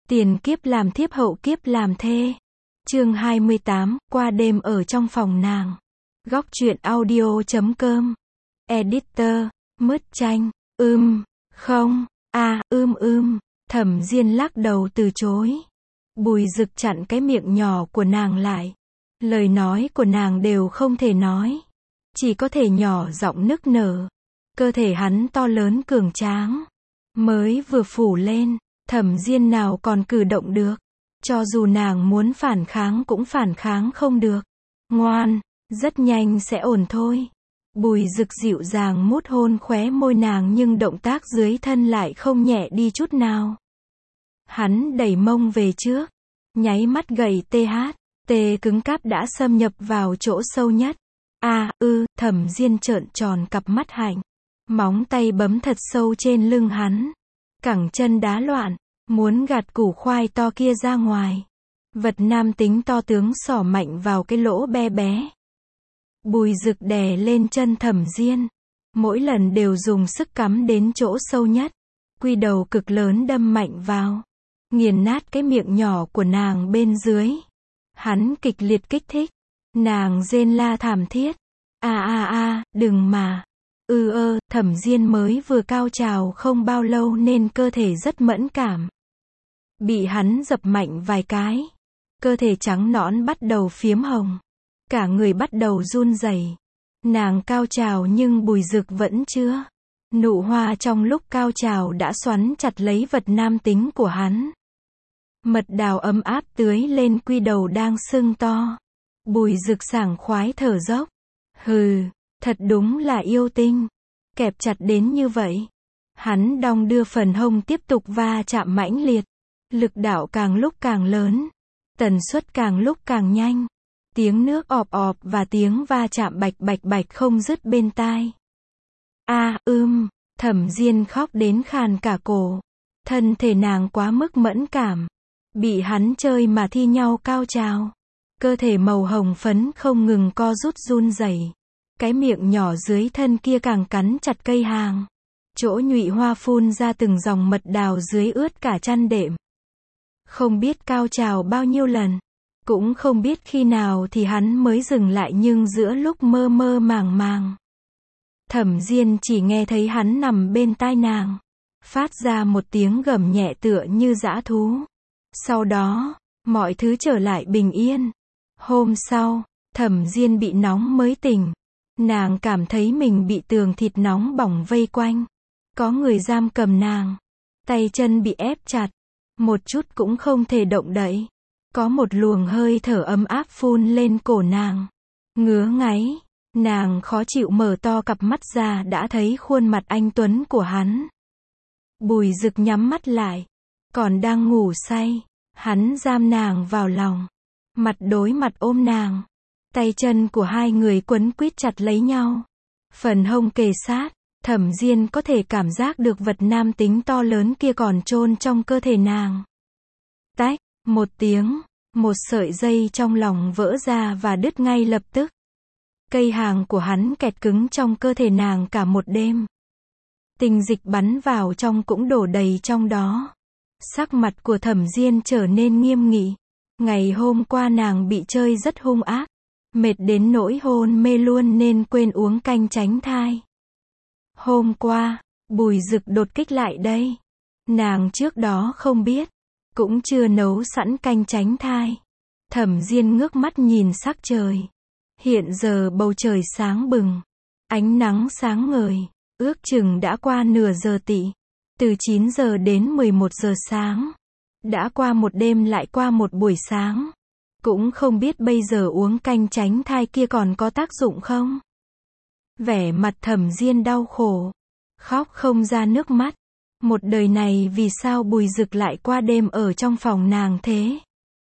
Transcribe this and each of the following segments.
Tiền kiếp làm thiếp hậu kiếp làm thê. Chương 28, qua đêm ở trong phòng nàng. Góc truyện audio.com. Editor, Mứt Chanh. Không, Thẩm Diên lắc đầu từ chối. Bùi Dực chặn cái miệng nhỏ của nàng lại. Lời nói của nàng đều không thể nói. Chỉ có thể nhỏ giọng nức nở. Cơ thể hắn to lớn cường tráng. Mới vừa phủ lên, Thẩm Diên nào còn cử động được. Cho dù nàng muốn phản kháng cũng phản kháng không được. Ngoan, rất nhanh sẽ ổn thôi. Bùi Dực dịu dàng mút hôn khóe môi nàng nhưng động tác dưới thân lại không nhẹ đi chút nào. Hắn đẩy mông về trước. Nháy mắt gầy tê cứng cáp đã xâm nhập vào chỗ sâu nhất. Thẩm Diên trợn tròn cặp mắt hạnh. Móng tay bấm thật sâu trên lưng hắn. Cẳng chân đá loạn, muốn gạt củ khoai to kia ra ngoài. Vật nam tính to tướng xỏ mạnh vào cái lỗ be bé. Bùi Dực đè lên chân Thẩm Diên. Mỗi lần đều dùng sức cắm đến chỗ sâu nhất. Quy đầu cực lớn đâm mạnh vào. Nghiền nát cái miệng nhỏ của nàng bên dưới. Hắn kịch liệt kích thích. Nàng rên la thảm thiết. Đừng mà. Thẩm Diên mới vừa cao trào không bao lâu nên cơ thể rất mẫn cảm. Bị hắn dập mạnh vài cái. Cơ thể trắng nõn bắt đầu phiếm hồng. Cả người bắt đầu run rẩy. Nàng cao trào nhưng Bùi Dực vẫn chưa. Nụ hoa trong lúc cao trào đã xoắn chặt lấy vật nam tính của hắn. Mật đào ấm áp tưới lên quy đầu đang sưng to. Bùi Dực sảng khoái thở dốc. Thật đúng là yêu tinh. Kẹp chặt đến như vậy. Hắn đong đưa phần hông tiếp tục va chạm mãnh liệt. Lực đạo càng lúc càng lớn. Tần suất càng lúc càng nhanh. Tiếng nước ọp ọp và tiếng va chạm bạch bạch không dứt bên tai. Thẩm Diên khóc đến khàn cả cổ. Thân thể nàng quá mức mẫn cảm. Bị hắn chơi mà thi nhau cao trào. Cơ thể màu hồng phấn không ngừng co rút run rẩy. Cái miệng nhỏ dưới thân kia càng cắn chặt cây hàng. Chỗ nhụy hoa phun ra từng dòng mật đào dưới ướt cả chăn đệm. Không biết cao trào bao nhiêu lần. Cũng không biết khi nào thì hắn mới dừng lại nhưng giữa lúc mơ mơ màng. Thẩm Diên chỉ nghe thấy hắn nằm bên tai nàng. Phát ra một tiếng gầm nhẹ tựa như dã thú. Sau đó, mọi thứ trở lại bình yên. Hôm sau, Thẩm Diên bị nóng mới tỉnh. Nàng cảm thấy mình bị tường thịt nóng bỏng vây quanh. Có người giam cầm nàng. Tay chân bị ép chặt. Một chút cũng không thể động đậy. Có một luồng hơi thở ấm áp phun lên cổ nàng. Ngứa ngáy. Nàng khó chịu mở to cặp mắt ra đã thấy khuôn mặt anh tuấn của hắn. Bùi Dực nhắm mắt lại. Còn đang ngủ say. Hắn giam nàng vào lòng. Mặt đối mặt ôm nàng. Tay chân của hai người quấn quýt chặt lấy nhau. Phần hông kề sát. Thẩm Diên có thể cảm giác được vật nam tính to lớn kia còn chôn trong cơ thể nàng. Tách, một tiếng. Một sợi dây trong lòng vỡ ra và đứt ngay lập tức. Cây hàng của hắn kẹt cứng trong cơ thể nàng cả một đêm. Tình dịch bắn vào trong cũng đổ đầy trong đó. Sắc mặt của Thẩm Diên trở nên nghiêm nghị. Ngày hôm qua nàng bị chơi rất hung ác. Mệt đến nỗi hôn mê luôn nên quên uống canh tránh thai. Hôm qua, Bùi Dực đột kích lại đây. Nàng trước đó không biết. Cũng chưa nấu sẵn canh tránh thai. Thẩm Diên ngước mắt nhìn sắc trời. Hiện giờ bầu trời sáng bừng. Ánh nắng sáng ngời. Ước chừng đã qua nửa giờ tỵ. Từ 9 giờ đến 11 giờ sáng. Đã qua một đêm lại qua một buổi sáng. Cũng không biết bây giờ uống canh tránh thai kia còn có tác dụng không? Vẻ mặt Thẩm Diên đau khổ. Khóc không ra nước mắt. Một đời này vì sao Bùi Dực lại qua đêm ở trong phòng nàng thế?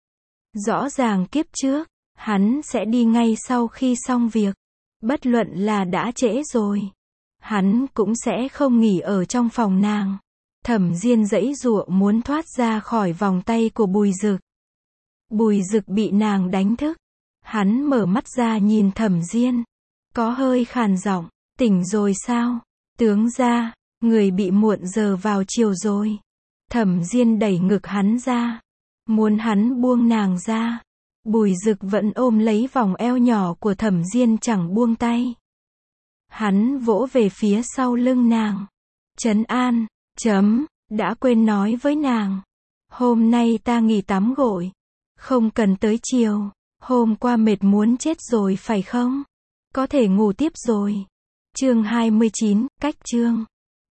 Rõ ràng kiếp trước, hắn sẽ đi ngay sau khi xong việc. Bất luận là đã trễ rồi. Hắn cũng sẽ không nghỉ ở trong phòng nàng. Thẩm Diên giãy giụa muốn thoát ra khỏi vòng tay của Bùi Dực. Bùi Dực bị nàng đánh thức. Hắn mở mắt ra nhìn Thẩm Diên. Có hơi khàn giọng. Tỉnh rồi sao? Tướng gia, người bị muộn giờ vào chiều rồi. Thẩm Diên đẩy ngực hắn ra, muốn hắn buông nàng ra. Bùi Dực vẫn ôm lấy vòng eo nhỏ của Thẩm Diên chẳng buông tay. Hắn vỗ về phía sau lưng nàng. Trấn an, đã quên nói với nàng. Hôm nay ta nghỉ tắm gội. Không cần tới chiều. Hôm qua mệt muốn chết rồi phải không? Có thể ngủ tiếp rồi. Chương 29, cách chương.